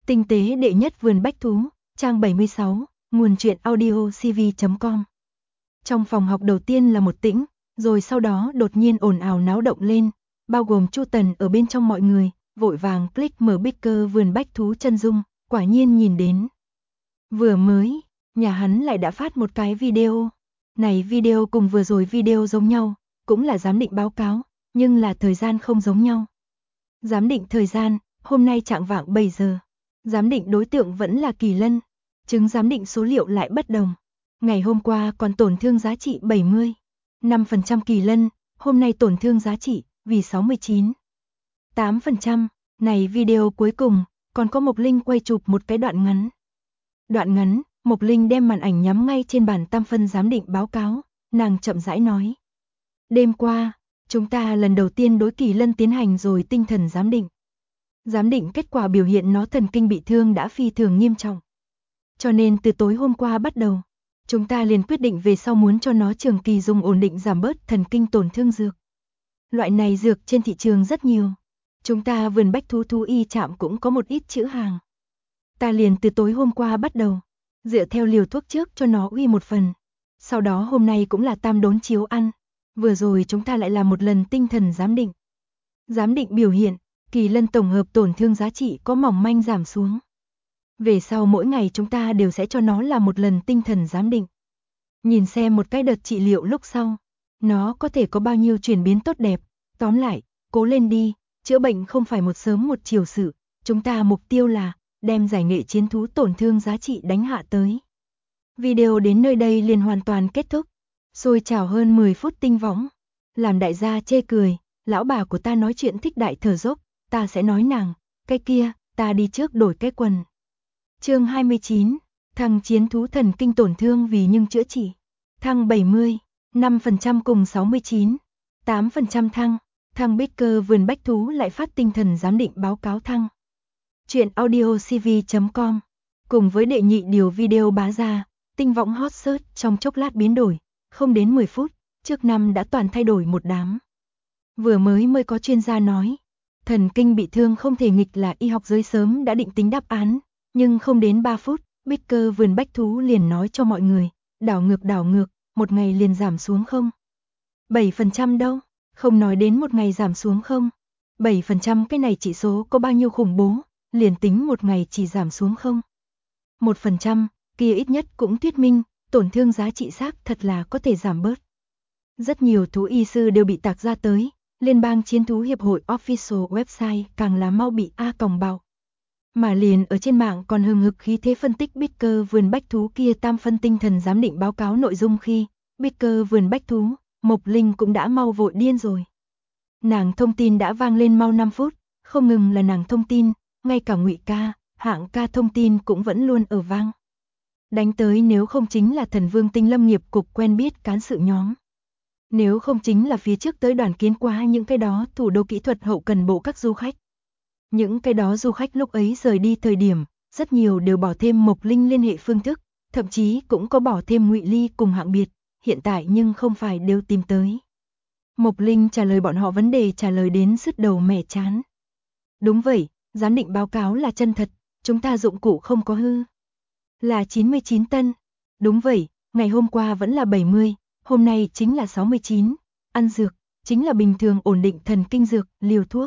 Tinh tế đệ nhất vườn bách thú, trang 76, nguồn truyện audio cv.com. Trong phòng học đầu tiên là một tĩnh, rồi sau đó đột nhiên ồn ào náo động lên, bao gồm Chu Tần ở bên trong mọi người, vội vàng click mở Beaker vườn bách thú chân dung, quả nhiên nhìn đến. Vừa mới, nhà hắn lại đã phát một cái video. Này video cùng vừa rồi video giống nhau, cũng là giám định báo cáo, nhưng là thời gian không giống nhau. Giám định thời gian, hôm nay trạng vạng 7 giờ. Giám định đối tượng vẫn là Kỳ Lân. Chứng giám định số liệu lại bất đồng. Ngày hôm qua còn tổn thương giá trị 70. 5% Kỳ Lân, hôm nay tổn thương giá trị vì 69. 8%. Này video cuối cùng, còn có Mộc Linh quay chụp một cái đoạn ngắn. Đoạn ngắn, Mộc Linh đem màn ảnh nhắm ngay trên bàn tam phân giám định báo cáo, nàng chậm rãi nói. Đêm qua, chúng ta lần đầu tiên đối Kỳ Lân tiến hành rồi tinh thần giám định. Giám định kết quả biểu hiện nó thần kinh bị thương đã phi thường nghiêm trọng. Cho nên từ tối hôm qua bắt đầu, chúng ta liền quyết định về sau muốn cho nó trường kỳ dùng ổn định giảm bớt thần kinh tổn thương dược. Loại này dược trên thị trường rất nhiều. Chúng ta vườn bách thú thú y trạm cũng có một ít chữ hàng. Ta liền từ tối hôm qua bắt đầu, dựa theo liều thuốc trước cho nó uy một phần. Sau đó hôm nay cũng là tam đốn chiếu ăn. Vừa rồi chúng ta lại làm một lần tinh thần giám định. Giám định biểu hiện, Kỳ Lân tổng hợp tổn thương giá trị có mỏng manh giảm xuống. Về sau mỗi ngày chúng ta đều sẽ cho nó làm một lần tinh thần giám định. Nhìn xem một cái đợt trị liệu lúc sau, nó có thể có bao nhiêu chuyển biến tốt đẹp. Tóm lại, cố lên đi, chữa bệnh không phải một sớm một chiều sự. Chúng ta mục tiêu là đem giải nghệ chiến thú tổn thương giá trị đánh hạ tới. Video đến nơi đây liền hoàn toàn kết thúc. Xôi trào hơn 10 phút tinh võng. Làm đại gia chê cười, lão bà của ta nói chuyện thích đại thở dốc, ta sẽ nói nàng, cái kia, ta đi trước đổi cái quần. Chương 29, thằng chiến thú thần kinh tổn thương vì nhưng chữa trị. Thăng 70, 5% cùng 69, 8% thăng. Thăng Beaker vườn bách thú lại phát tinh thần giám định báo cáo thăng. Chuyện audio cv.com. Cùng với đệ nhị điều video bá ra, tinh võng hot search trong chốc lát biến đổi, không đến 10 phút, trước năm đã toàn thay đổi một đám. Vừa mới có chuyên gia nói, thần kinh bị thương không thể nghịch là y học giới sớm đã định tính đáp án, nhưng không đến 3 phút, Beaker vườn bách thú liền nói cho mọi người, đảo ngược, một ngày liền giảm xuống không? 7% đâu, không nói đến một ngày giảm xuống không? 7% cái này chỉ số có bao nhiêu khủng bố, liền tính một ngày chỉ giảm xuống không? 1%, kia ít nhất cũng thuyết minh, tổn thương giá trị xác thật là có thể giảm bớt. Rất nhiều thú y sư đều bị tạc ra tới, Liên bang Chiến thú Hiệp hội Official Website càng là mau bị còng bạo. Mà liền ở trên mạng còn hừng hực khí thế phân tích Beaker vườn bách thú kia tam phân tinh thần giám định báo cáo nội dung khi, Beaker vườn bách thú, Mộc Linh cũng đã mau vội điên rồi. Nàng thông tin đã vang lên mau 5 phút, không ngừng là nàng thông tin, ngay cả Ngụy ca, Hạng ca thông tin cũng vẫn luôn ở vang. Đánh tới nếu không chính là Thần Vương Tinh Lâm nghiệp cục quen biết cán sự nhóm. Nếu không chính là phía trước tới đoàn kiến quá những cái đó thủ đô kỹ thuật hậu cần bộ các du khách. Những cái đó du khách lúc ấy rời đi thời điểm, rất nhiều đều bỏ thêm Mộc Linh liên hệ phương thức, thậm chí cũng có bỏ thêm Ngụy Ly cùng Hạng biệt, hiện tại nhưng không phải đều tìm tới. Mộc Linh trả lời bọn họ vấn đề trả lời đến sứt đầu mẻ chán. Đúng vậy, giám định báo cáo là chân thật, chúng ta dụng cụ không có hư. Là 99 tân. Đúng vậy, ngày hôm qua vẫn là 70, hôm nay chính là 69. Ăn dược, chính là bình thường ổn định thần kinh dược, liều thuốc.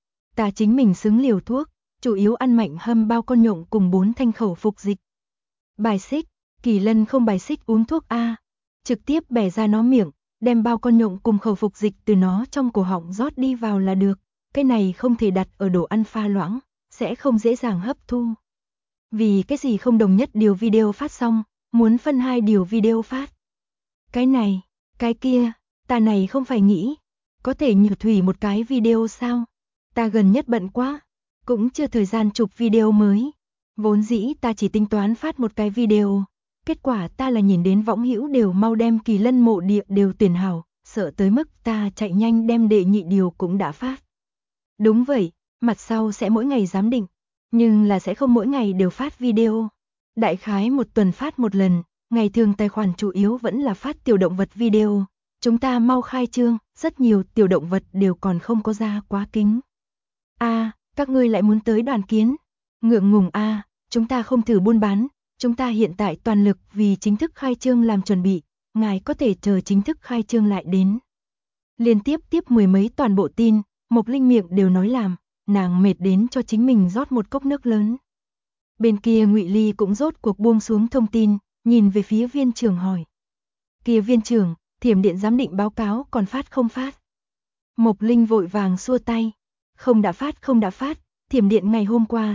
Ta chính mình xứng liều thuốc, chủ yếu ăn mạnh hâm bao con nhộng cùng 4 thanh khẩu phục dịch. Bài xích, Kỳ Lân không bài xích uống thuốc A, trực tiếp bẻ ra nó miệng, đem bao con nhộng cùng khẩu phục dịch từ nó trong cổ họng rót đi vào là được. Cái này không thể đặt ở đồ ăn pha loãng, sẽ không dễ dàng hấp thu. Vì cái gì không đồng nhất điều video phát xong, muốn phân 2 điều video phát. Cái này, cái kia, ta này không phải nghĩ, có thể nhử thủy một cái video sao? Ta gần nhất bận quá, cũng chưa thời gian chụp video mới. Vốn dĩ ta chỉ tính toán phát một cái video, kết quả ta là nhìn đến võng hữu đều mau đem Kỳ Lân mộ địa đều tuyển hảo, sợ tới mức ta chạy nhanh đem đệ nhị điều cũng đã phát. Đúng vậy, mặt sau sẽ mỗi ngày giám định, nhưng là sẽ không mỗi ngày đều phát video. Đại khái một tuần phát một lần, ngày thường tài khoản chủ yếu vẫn là phát tiểu động vật video. Chúng ta mau khai trương, rất nhiều tiểu động vật đều còn không có ra quá kính. Các ngươi lại muốn tới đoàn kiến. Ngượng ngùng a, chúng ta không thử buôn bán, chúng ta hiện tại toàn lực vì chính thức khai trương làm chuẩn bị, ngài có thể chờ chính thức khai trương lại đến. Liên tiếp mười mấy toàn bộ tin, Mộc Linh miệng đều nói làm, nàng mệt đến cho chính mình rót một cốc nước lớn. Bên kia Ngụy Ly cũng rốt cuộc buông xuống thông tin, nhìn về phía viên trưởng hỏi. Kia viên trưởng, Thiểm Điện giám định báo cáo còn phát không phát? Mộc Linh vội vàng xua tay. Không đã phát, Thiểm Điện ngày hôm qua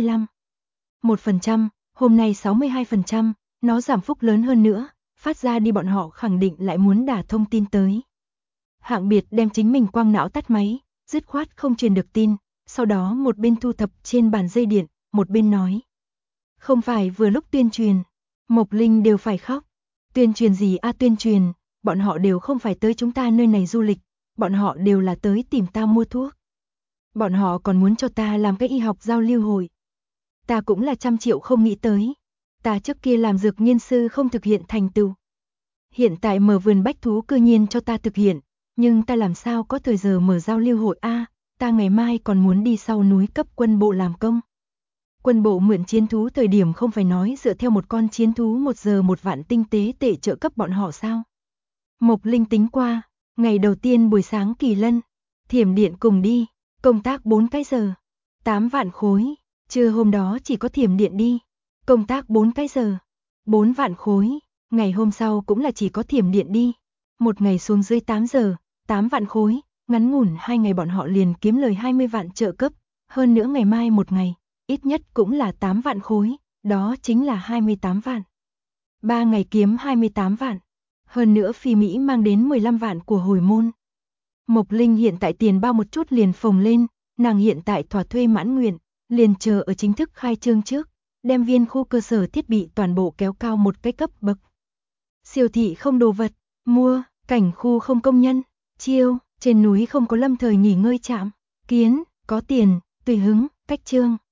1%, hôm nay 62%, nó giảm phúc lớn hơn nữa, phát ra đi bọn họ khẳng định lại muốn đả thông tin tới. Hạng Biệt đem chính mình quang não tắt máy, dứt khoát không truyền được tin, sau đó một bên thu thập trên bàn dây điện, một bên nói. Không phải vừa lúc tuyên truyền, Mộc Linh đều phải khóc. Tuyên truyền gì a tuyên truyền, bọn họ đều không phải tới chúng ta nơi này du lịch, bọn họ đều là tới tìm ta mua thuốc. Bọn họ còn muốn cho ta làm cái y học giao lưu hội. Ta cũng là 100 triệu không nghĩ tới. Ta trước kia làm dược nghiên sư không thực hiện thành tựu. Hiện tại mở vườn bách thú cư nhiên cho ta thực hiện, nhưng ta làm sao có thời giờ mở giao lưu hội a, ta ngày mai còn muốn đi sau núi cấp quân bộ làm công. Quân bộ mượn chiến thú thời điểm không phải nói dựa theo một con chiến thú 1 giờ 1 vạn tinh tế tệ trợ cấp bọn họ sao? Mộc Linh tính qua, ngày đầu tiên buổi sáng Kỳ Lân, Thiểm Điện cùng đi, công tác 4 cái giờ, 8 vạn khối, trưa hôm đó chỉ có Thiểm Điện đi, công tác 4 cái giờ, 4 vạn khối, ngày hôm sau cũng là chỉ có Thiểm Điện đi, một ngày xuống dưới 8 giờ, 8 vạn khối, ngắn ngủn 2 ngày bọn họ liền kiếm lời 20 vạn trợ cấp, hơn nữa ngày mai một ngày, ít nhất cũng là 8 vạn khối, đó chính là 28 vạn. 3 ngày kiếm 28 vạn, hơn nữa phi Mỹ mang đến 15 vạn của hồi môn. Mộc Linh hiện tại tiền bao một chút liền phồng lên, nàng hiện tại thỏa thuê mãn nguyện, liền chờ ở chính thức khai trương trước, đem viên khu cơ sở thiết bị toàn bộ kéo cao một cái cấp bậc. Siêu thị không đồ vật, mua, cảnh khu không công nhân, chiêu, trên núi không có lâm thời nghỉ ngơi trạm, kiến, có tiền, tùy hứng, cách trương.